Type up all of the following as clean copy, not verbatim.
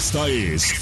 Esta es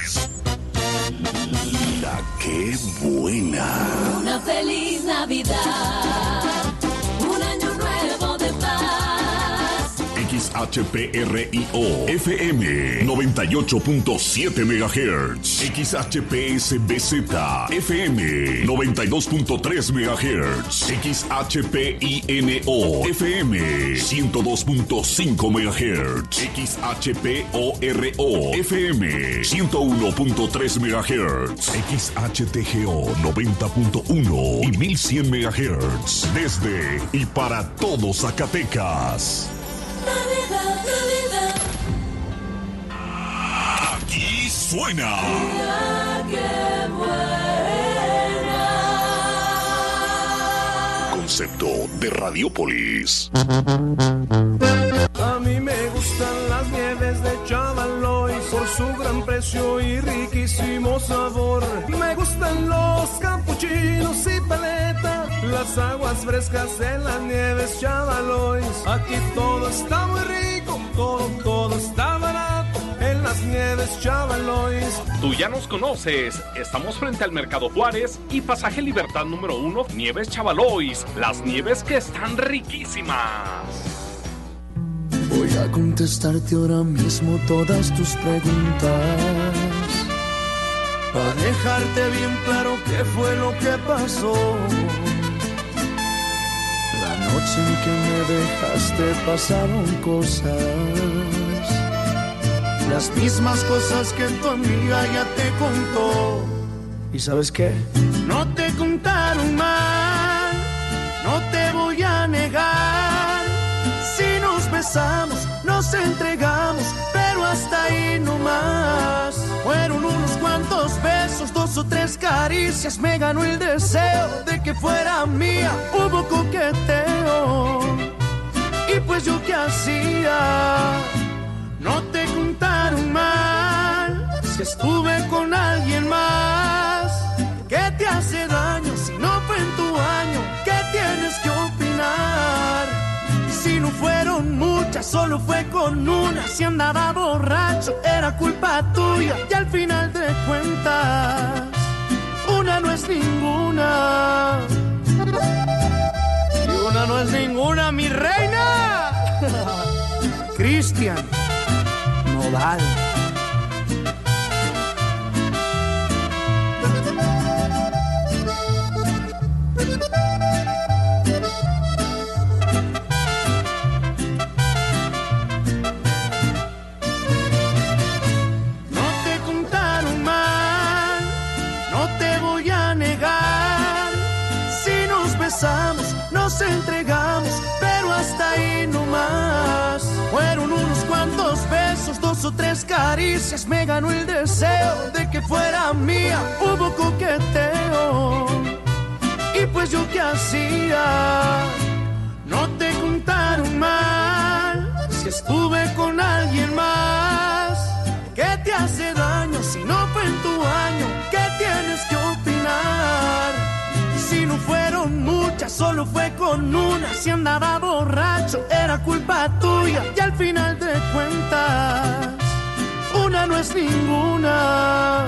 La Que Buena. Una feliz Navidad, un año nuevo de paz. XHPRIO FM 98.7 MHz. XHPSBZ FM 92.3 MHz. XHPINO FM 102.5 MHz. XHPORO FM 101.3 MHz. XHTGO 90.1 y 1100 MHz. Desde y para todo Zacatecas. Navidad, Navidad. Aquí suena La Que Buena. Concepto de Radiopolis. A mí me gustan las nieves de Chavalois por su gran precio y riquísimo sabor. Me gustan los capuchinos y paleta, las aguas frescas de las nieves Chavalois. Aquí todo está muy rico, todo está barato en las nieves Chavalois. Tú ya nos conoces, estamos frente al Mercado Juárez y Pasaje Libertad número 1, Nieves Chavalois, las nieves que están riquísimas. Voy a contestarte ahora mismo todas tus preguntas, Para dejarte bien claro qué fue lo que pasó. la noche en que me dejaste pasaron cosas, las mismas cosas que tu amiga ya te contó. ¿Y sabes qué? No te contaron mal, no te voy a negar. Si nos besamos, nos entregamos, pero hasta ahí no más. Fueron unos cuantos besos, 2 o 3 caricias, me ganó el deseo de que fuera mía. Hubo coqueteo, y pues yo qué hacía. No te contaron mal, si estuve con alguien más. ¿Qué te hace daño si no fue en tu año? ¿Qué tienes que opinar? Si no fueron muchas, solo fue con una. Si andaba borracho, era culpa tuya. Y al final de cuentas, una no es ninguna. Y una no es ninguna, mi reina. Cristian Nodal. Nos entregamos, pero hasta ahí no más. Fueron unos cuantos besos, 2 o 3 caricias, me ganó el deseo de que fuera mía. Hubo coqueteo, y pues yo qué hacía. No te contaron mal, si estuve con alguien más. ¿Qué te hace daño si no fue en tu año? ¿Qué tienes que opinar? Si no fueron muchas, solo fue con una. Si andaba borracho, era culpa tuya. Y al final de cuentas, una no es ninguna.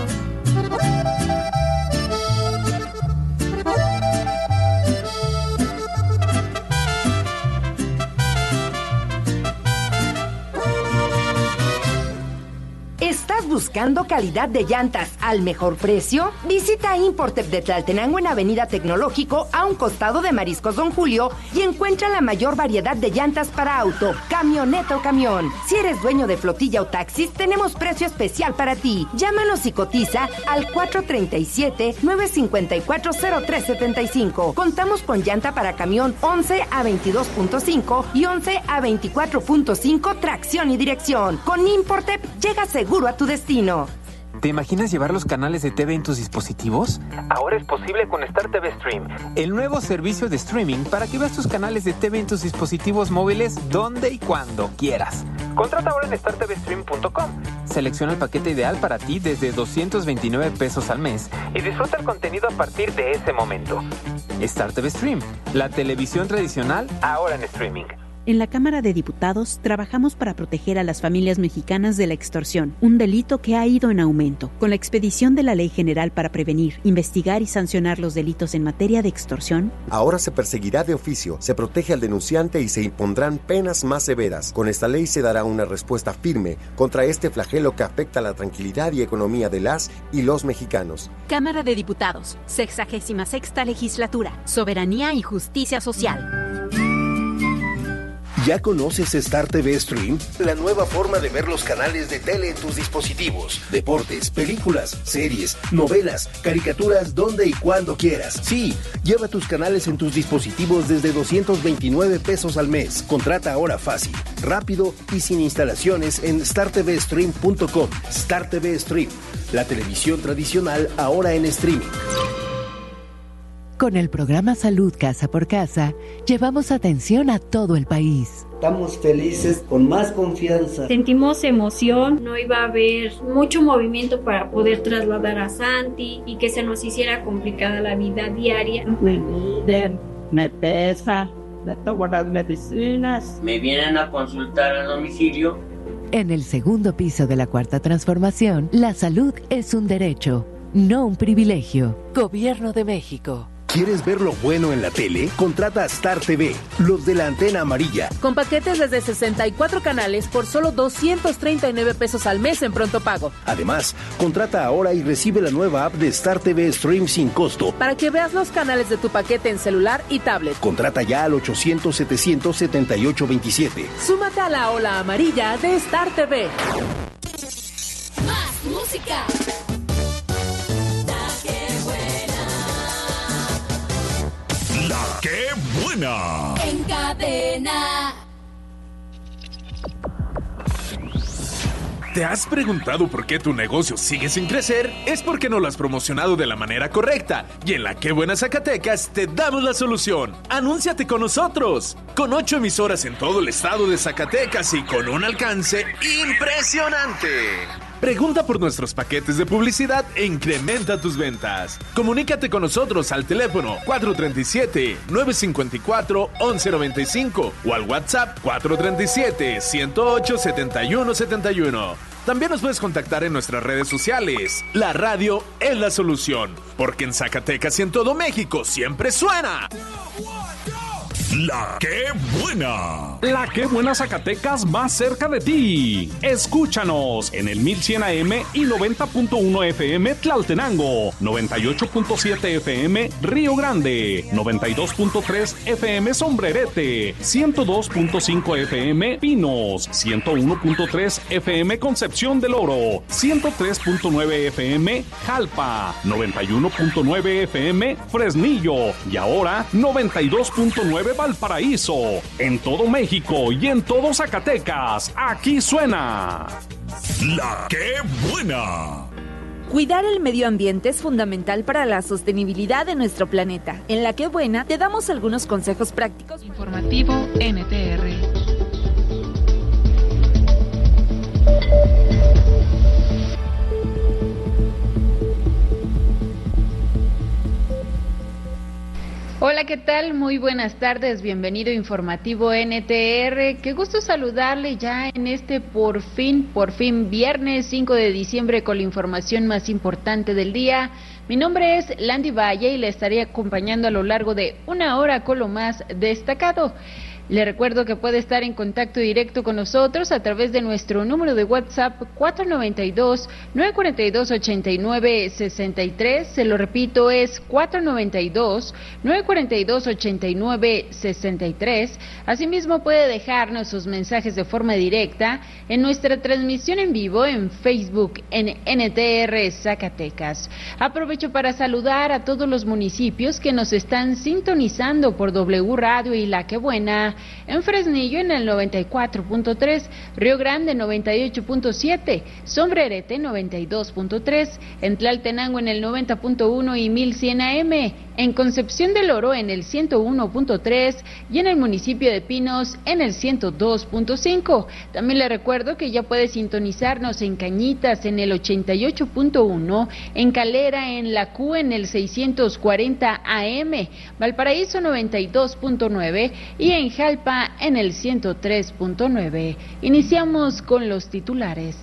¿Estás buscando calidad de llantas al mejor precio? Visita Importep de Tlaltenango en Avenida Tecnológico, a un costado de Mariscos Don Julio, y encuentra la mayor variedad de llantas para auto, camioneta o camión. Si eres dueño de flotilla o taxis, tenemos precio especial para ti. Llámanos y cotiza al 437-954-0375. Contamos con llanta para camión 11 a 22.5 y 11 a 24.5 tracción y dirección. Con Importep llega seguro a tu destino. ¿Te imaginas llevar los canales de TV en tus dispositivos? Ahora es posible con Star TV Stream, el nuevo servicio de streaming para que veas tus canales de TV en tus dispositivos móviles donde y cuando quieras. Contrata ahora en startvstream.com. Selecciona el paquete ideal para ti desde 229 pesos al mes y disfruta el contenido a partir de ese momento. Star TV Stream, la televisión tradicional ahora en streaming. En la Cámara de Diputados trabajamos para proteger a las familias mexicanas de la extorsión, un delito que ha ido en aumento. Con la expedición de la Ley General para prevenir, investigar y sancionar los delitos en materia de extorsión, ahora se perseguirá de oficio, se protege al denunciante y se impondrán penas más severas. Con esta ley se dará una respuesta firme contra este flagelo que afecta la tranquilidad y economía de las y los mexicanos. Cámara de Diputados, 66ª Legislatura, Soberanía y Justicia Social. ¿Ya conoces Star TV Stream? La nueva forma de ver los canales de tele en tus dispositivos. Deportes, películas, series, novelas, caricaturas, donde y cuando quieras. Sí, lleva tus canales en tus dispositivos desde 229 pesos al mes. Contrata ahora fácil, rápido y sin instalaciones en startvstream.com. Star TV Stream, la televisión tradicional ahora en streaming. Con el programa Salud Casa por Casa, llevamos atención a todo el país. Estamos felices, con más confianza. Sentimos emoción, no iba a haber mucho movimiento para poder trasladar a Santi y que se nos hiciera complicada la vida diaria. Me miden, me pesa, me tomo las medicinas. Me vienen a consultar a domicilio. En el segundo piso de la Cuarta Transformación, la salud es un derecho, no un privilegio. Gobierno de México. ¿Quieres ver lo bueno en la tele? Contrata a Star TV, los de la antena amarilla. Con paquetes desde 64 canales por solo 239 pesos al mes en pronto pago. Además, contrata ahora y recibe la nueva app de Star TV Stream sin costo. Para que veas los canales de tu paquete en celular y tablet. Contrata ya al 800-700-7827. Súmate a la ola amarilla de Star TV. Más música. ¡Qué buena! En cadena. ¿Te has preguntado por qué tu negocio sigue sin crecer? Es porque no lo has promocionado de la manera correcta. Y en la Qué Buena Zacatecas te damos la solución. ¡Anúnciate con nosotros! Con 8 emisoras en todo el estado de Zacatecas y con un alcance impresionante. Pregunta por nuestros paquetes de publicidad e incrementa tus ventas. Comunícate con nosotros al teléfono 437-954-1195 o al WhatsApp 437-108-7171. También nos puedes contactar en nuestras redes sociales. La radio es la solución, porque en Zacatecas y en todo México siempre suena La Qué Buena. La Qué Buena Zacatecas más cerca de ti. Escúchanos en el 1100 AM y 90.1 FM Tlaltenango, 98.7 FM Río Grande, 92.3 FM Sombrerete, 102.5 FM Pinos, 101.3 FM Concepción del Oro, 103.9 FM Jalpa, 91.9 FM Fresnillo y ahora 92.9 Valparaíso. En todo México y en todo Zacatecas, aquí suena La Qué Buena. Cuidar el medio ambiente es fundamental para la sostenibilidad de nuestro planeta. En La Qué Buena te damos algunos consejos prácticos. Informativo NTR. Hola, ¿qué tal? Muy buenas tardes, bienvenido a Informativo NTR. Qué gusto saludarle ya en este por fin viernes 5 de diciembre con la información más importante del día. Mi nombre es Landy Valle y le estaré acompañando a lo largo de una hora con lo más destacado. Le recuerdo que puede estar en contacto directo con nosotros a través de nuestro número de WhatsApp 492-942-8963. Se lo repito, es 492-942-8963. Asimismo, puede dejarnos sus mensajes de forma directa en nuestra transmisión en vivo en Facebook en NTR Zacatecas. Aprovecho para saludar a todos los municipios que nos están sintonizando por W Radio y La Qué Buena. En Fresnillo en el 94.3, Río Grande 98.7, Sombrerete 92.3, en Tlaltenango en el 90.1 y 1100 AM, en Concepción del Oro en el 101.3 y en el municipio de Pinos en el 102.5. También le recuerdo que ya puede sintonizarnos en Cañitas en el 88.1, en Calera en La Q en el 640 AM, Valparaíso 92.9 y en Tegucigalpa en el 103.9. Iniciamos con los titulares.